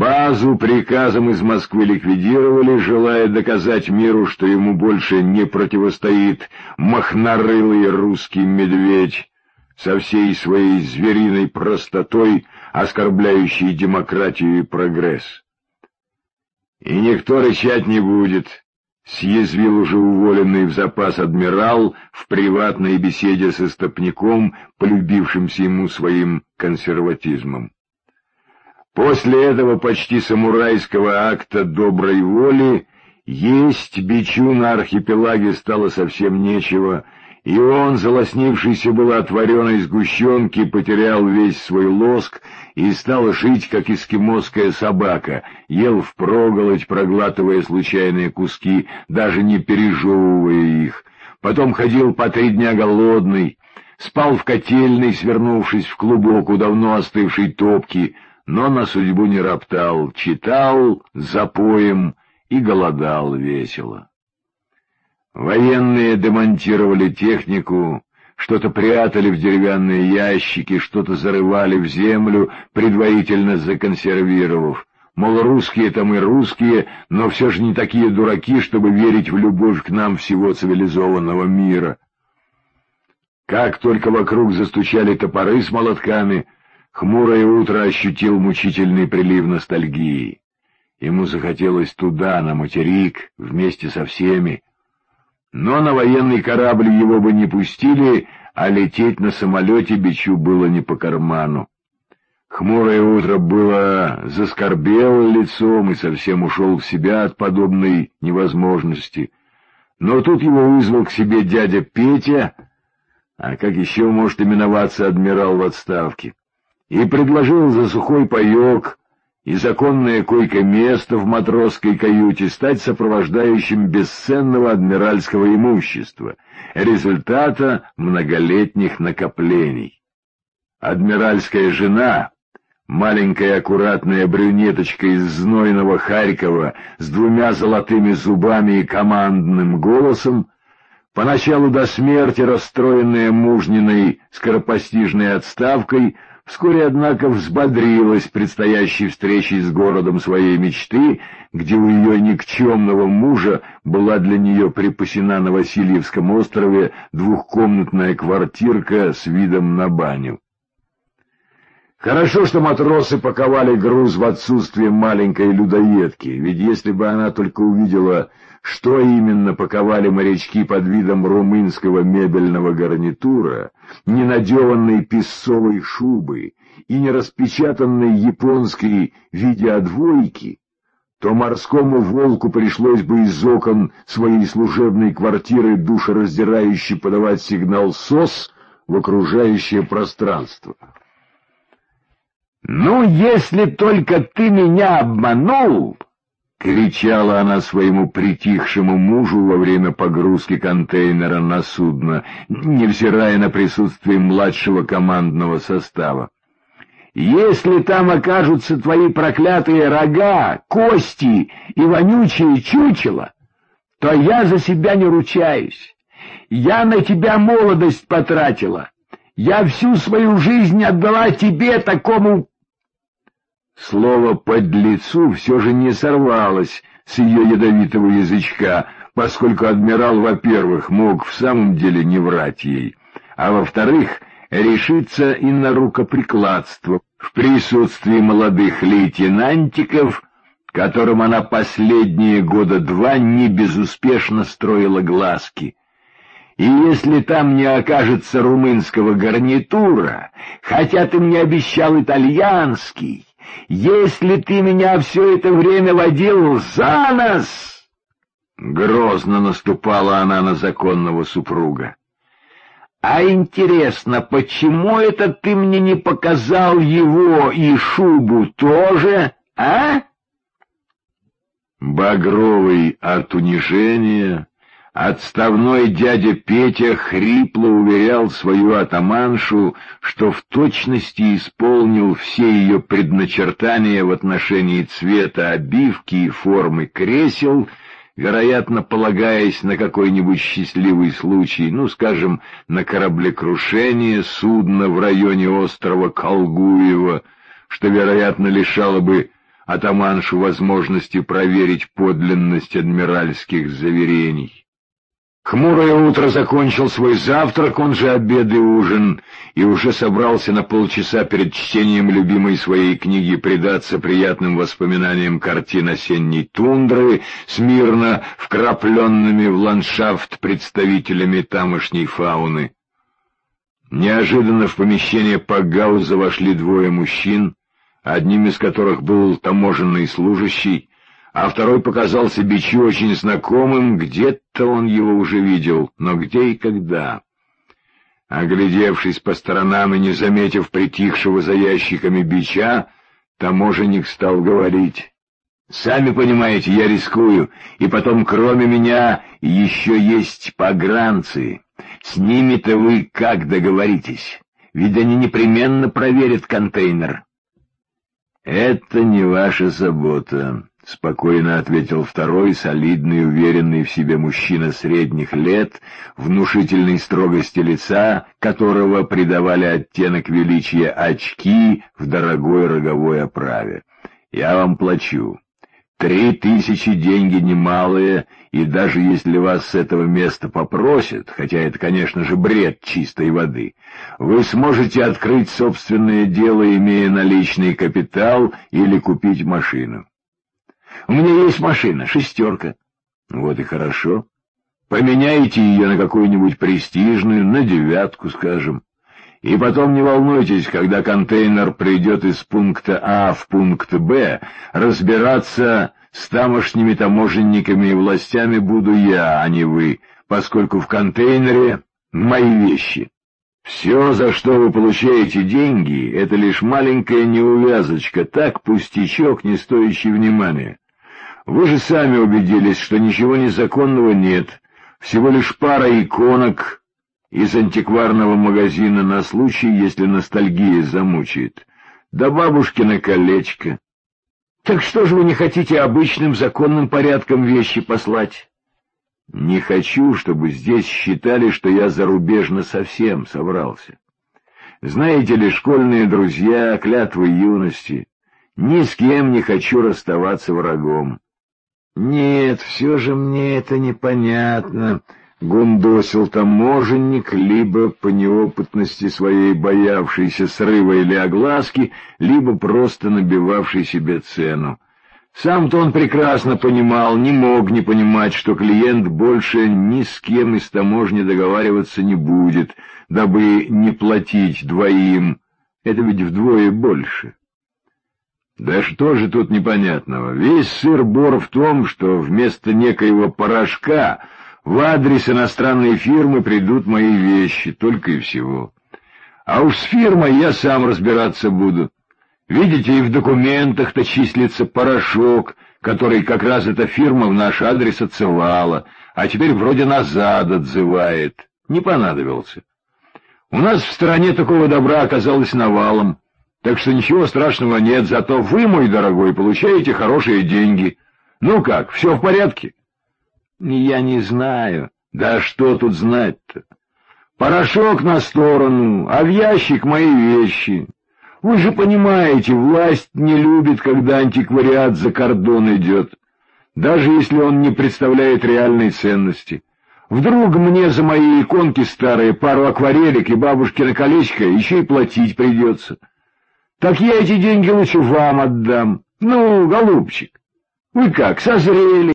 Базу приказом из Москвы ликвидировали, желая доказать миру, что ему больше не противостоит мохнарылый русский медведь, со всей своей звериной простотой, оскорбляющий демократию и прогресс. «И никто рычать не будет», — съязвил уже уволенный в запас адмирал в приватной беседе с истопником, полюбившимся ему своим консерватизмом. После этого почти самурайского акта доброй воли есть бичу на архипелаге стало совсем нечего, и он, залоснившийся было от вареной сгущенки, потерял весь свой лоск и стал жить, как эскимосская собака, ел впроголодь, проглатывая случайные куски, даже не пережевывая их. Потом ходил по 3 дня голодный, спал в котельной, свернувшись в клубок у давно остывшей топки, но на судьбу не роптал, читал запоем и голодал весело. Военные демонтировали технику, что-то прятали в деревянные ящики, что-то зарывали в землю, предварительно законсервировав. Мол, русские там и русские, но все же не такие дураки, чтобы верить в любовь к нам всего цивилизованного мира. Как только вокруг застучали топоры с молотками, хмурое утро ощутил мучительный прилив ностальгии. Ему захотелось туда, на материк, вместе со всеми. Но на военный корабль его бы не пустили, а лететь на самолете бичу было не по карману. Хмурое утро было заскорбело лицом и совсем ушел в себя от подобной невозможности. Но тут его вызвал к себе дядя Петя, а как еще может именоваться адмирал в отставке, и предложил за сухой паек и законное койко-место в матросской каюте стать сопровождающим бесценного адмиральского имущества, результата многолетних накоплений. Адмиральская жена, маленькая аккуратная брюнеточка из знойного Харькова с 2 золотыми зубами и командным голосом, поначалу до смерти расстроенная мужниной скоропостижной отставкой, вскоре, однако, взбодрилась предстоящей встречей с городом своей мечты, где у ее никчемного мужа была для нее припасена на Васильевском острове 2-комнатная квартирка с видом на баню. Хорошо, что матросы паковали груз в отсутствие маленькой людоедки, ведь если бы она только увидела, что именно паковали морячки под видом румынского мебельного гарнитура, ненадеванной песцовой шубы и нераспечатанной японской видеодвойки, то морскому волку пришлось бы из окон своей служебной квартиры душераздирающе подавать сигнал СОС в окружающее пространство. «Ну, если только ты меня обманул!» — кричала она своему притихшему мужу во время погрузки контейнера на судно, невзирая на присутствие младшего командного состава. «Если там окажутся твои проклятые рога, кости и вонючие чучела, то я за себя не ручаюсь. Я на тебя молодость потратила. Я всю свою жизнь отдала тебе, такому...» Слово «подлецу» все же не сорвалось с ее ядовитого язычка, поскольку адмирал, во-первых, мог в самом деле не врать ей, а во-вторых, решиться и на рукоприкладство в присутствии молодых лейтенантиков, которым она последние 2 года не безуспешно строила глазки. И если там не окажется румынского гарнитура, хотя ты мне обещал итальянский, если ты меня все это время водил за нос, грозно наступала она на законного супруга. А интересно, почему это ты мне не показал его и шубу тоже, а? Багровый от унижения, отставной дядя Петя хрипло уверял свою атаманшу, что в точности исполнил все ее предначертания в отношении цвета обивки и формы кресел, вероятно, полагаясь на какой-нибудь счастливый случай, ну, скажем, на кораблекрушение судна в районе острова Колгуева, что, вероятно, лишало бы атаманшу возможности проверить подлинность адмиральских заверений. Хмурое утро закончил свой завтрак, он же обед и ужин, и уже собрался на полчаса перед чтением любимой своей книги предаться приятным воспоминаниям картин осенней тундры, смирно вкрапленными в ландшафт представителями тамошней фауны. Неожиданно в помещение Пакгауза вошли двое мужчин, одним из которых был таможенный служащий, а второй показался Бичу очень знакомым, где-то он его уже видел, но где и когда. Оглядевшись по сторонам и не заметив притихшего за ящиками Бича, таможенник стал говорить: «Сами понимаете, я рискую, и потом, кроме меня, еще есть погранцы. С ними-то вы как договоритесь? Ведь они непременно проверят контейнер». «Это не ваша забота», — спокойно ответил второй, солидный, уверенный в себе мужчина средних лет, внушительной строгости лица, которого придавали оттенок величия очки в дорогой роговой оправе. «Я вам плачу. 3000 деньги немалые, и даже если вас с этого места попросят, хотя это, конечно же, бред чистой воды, вы сможете открыть собственное дело, имея наличный капитал, или купить машину». «У меня есть машина, 6. «Вот и хорошо. Поменяйте ее на какую-нибудь престижную, на 9, скажем. И потом не волнуйтесь, когда контейнер придет из пункта А в пункт Б, разбираться с тамошними таможенниками и властями буду я, а не вы, поскольку в контейнере мои вещи. Все, за что вы получаете деньги, это лишь маленькая неувязочка, так пустячок, не стоящий внимания. Вы же сами убедились, что ничего незаконного нет, всего лишь пара иконок из антикварного магазина на случай, если ностальгия замучает, да бабушкино колечко. Так что же вы не хотите обычным законным порядком вещи послать?» «Не хочу, чтобы здесь считали, что я зарубежно совсем собрался. Знаете ли, школьные друзья, клятвы юности, ни с кем не хочу расставаться врагом». «Нет, все же мне это непонятно», — гундосил таможенник, либо по неопытности своей боявшийся срыва или огласки, либо просто набивавший себе цену. Сам-то он прекрасно понимал, не мог не понимать, что клиент больше ни с кем из таможни договариваться не будет, дабы не платить двоим. Это ведь вдвое больше. Да что же тут непонятного? Весь сыр-бор в том, что вместо некоего порошка в адрес иностранной фирмы придут мои вещи, только и всего. А уж с фирмой я сам разбираться буду. Видите, и в документах-то числится порошок, который как раз эта фирма в наш адрес отсылала, а теперь вроде назад отзывает. Не понадобился. У нас в стране такого добра оказалось навалом. Так что ничего страшного нет, зато вы, мой дорогой, получаете хорошие деньги. Ну как, все в порядке?» «Я не знаю». «Да что тут знать-то? Порошок на сторону, а в ящик мои вещи. Вы же понимаете, власть не любит, когда антиквариат за кордон идет, даже если он не представляет реальной ценности. Вдруг мне за мои иконки старые, пару акварелек и бабушкино колечко еще и платить придется. Так я эти деньги лучше вам отдам. Ну, голубчик, вы как, созрели?»